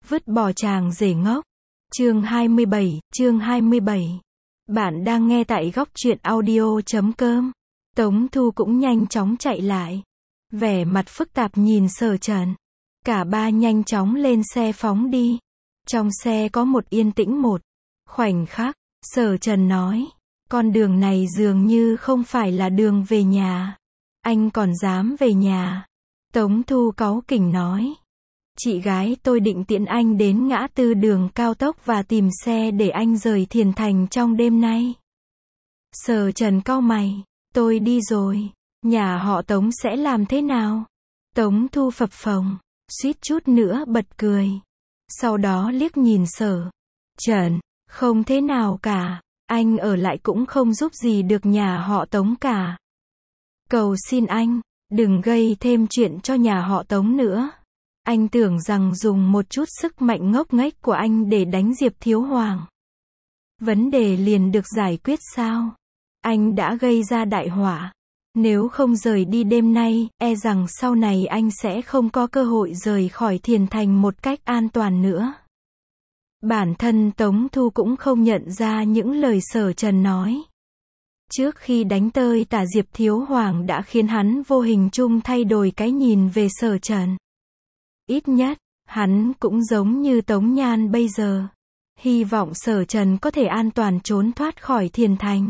Vứt bỏ chàng rể ngốc. Chương 27. Bạn đang nghe tại góc truyện audio.com. Tống Thu cũng nhanh chóng chạy lại. Vẻ mặt phức tạp nhìn Sở Trần. Cả ba nhanh chóng lên xe phóng đi. Trong xe có một yên tĩnh một khoảnh khắc. Sở Trần nói, con đường này dường như không phải là đường về nhà. Anh còn dám về nhà? Tống Thu cáu kỉnh nói. Chị gái tôi định tiễn anh đến ngã tư đường cao tốc và tìm xe để anh rời Thiền Thành trong đêm nay. Sở Trần cau mày. Tôi đi rồi. Nhà họ Tống sẽ làm thế nào? Tống Thu phập phồng, suýt chút nữa bật cười. Sau đó liếc nhìn Sở Trần. Không thế nào cả. Anh ở lại cũng không giúp gì được nhà họ Tống cả. Cầu xin anh, đừng gây thêm chuyện cho nhà họ Tống nữa. Anh tưởng rằng dùng một chút sức mạnh ngốc nghếch của anh để đánh Diệp Thiếu Hoàng, vấn đề liền được giải quyết sao? Anh đã gây ra đại họa. Nếu không rời đi đêm nay, e rằng sau này anh sẽ không có cơ hội rời khỏi Thiền Thành một cách an toàn nữa. Bản thân Tống Thu cũng không nhận ra những lời Sở Trần nói. Trước khi đánh tơi tả Diệp Thiếu Hoàng đã khiến hắn vô hình chung thay đổi cái nhìn về Sở Trần. Ít nhất, hắn cũng giống như Tống Nhan bây giờ. Hy vọng Sở Trần có thể an toàn trốn thoát khỏi Thiền Thành.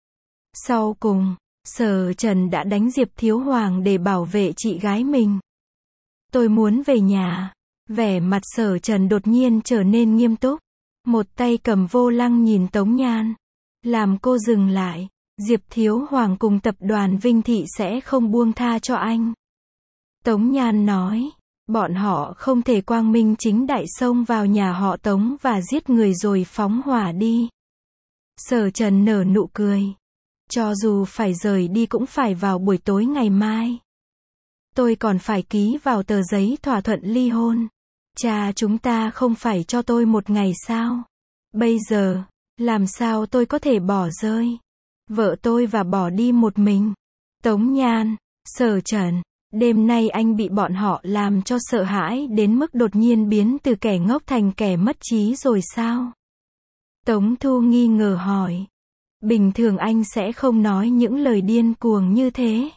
Sau cùng, Sở Trần đã đánh Diệp Thiếu Hoàng để bảo vệ chị gái mình. Tôi muốn về nhà. Vẻ mặt Sở Trần đột nhiên trở nên nghiêm túc. Một tay cầm vô lăng nhìn Tống Nhan. Làm cô dừng lại. Diệp Thiếu Hoàng cùng tập đoàn Vinh Thị sẽ không buông tha cho anh. Tống Nhan nói. Bọn họ không thể quang minh chính đại xông vào nhà họ Tống và giết người rồi phóng hỏa đi. Sở Trần nở nụ cười. Cho dù phải rời đi cũng phải vào buổi tối ngày mai. Tôi còn phải ký vào tờ giấy thỏa thuận ly hôn. Cha chúng ta không phải cho tôi một ngày sao? Bây giờ, làm sao tôi có thể bỏ rơi vợ tôi và bỏ đi một mình? Tống Nhan, Sở Trần, đêm nay anh bị bọn họ làm cho sợ hãi đến mức đột nhiên biến từ kẻ ngốc thành kẻ mất trí rồi sao? Tống Thu nghi ngờ hỏi. Bình thường anh sẽ không nói những lời điên cuồng như thế.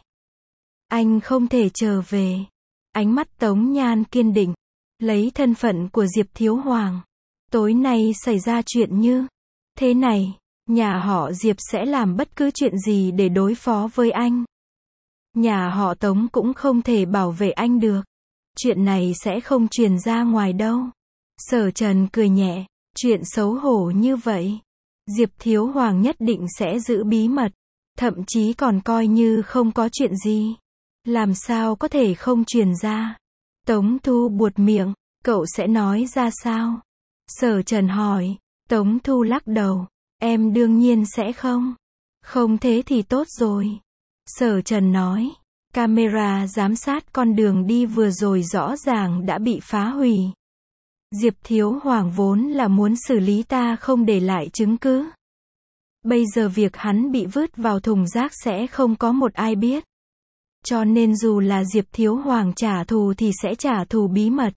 Anh không thể trở về. Ánh mắt Tống Nhan kiên định. Lấy thân phận của Diệp Thiếu Hoàng, tối nay xảy ra chuyện như thế này, nhà họ Diệp sẽ làm bất cứ chuyện gì để đối phó với anh. Nhà họ Tống cũng không thể bảo vệ anh được. Chuyện này sẽ không truyền ra ngoài đâu. Sở Trần cười nhẹ. Chuyện xấu hổ như vậy, Diệp Thiếu Hoàng nhất định sẽ giữ bí mật. Thậm chí còn coi như không có chuyện gì. Làm sao có thể không truyền ra? Tống Thu buột miệng. Cậu sẽ nói ra sao? Sở Trần hỏi. Tống Thu lắc đầu. Em đương nhiên sẽ không. Không thế thì tốt rồi. Sở Trần nói. Camera giám sát con đường đi vừa rồi rõ ràng đã bị phá hủy. Diệp Thiếu Hoàng vốn là muốn xử lý ta không để lại chứng cứ. Bây giờ việc hắn bị vứt vào thùng rác sẽ không có một ai biết. Cho nên dù là Diệp Thiếu Hoàng trả thù thì sẽ trả thù bí mật.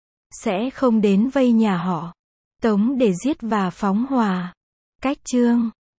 Sẽ không đến vây nhà họ Tống để giết và phóng hỏa. Cách chương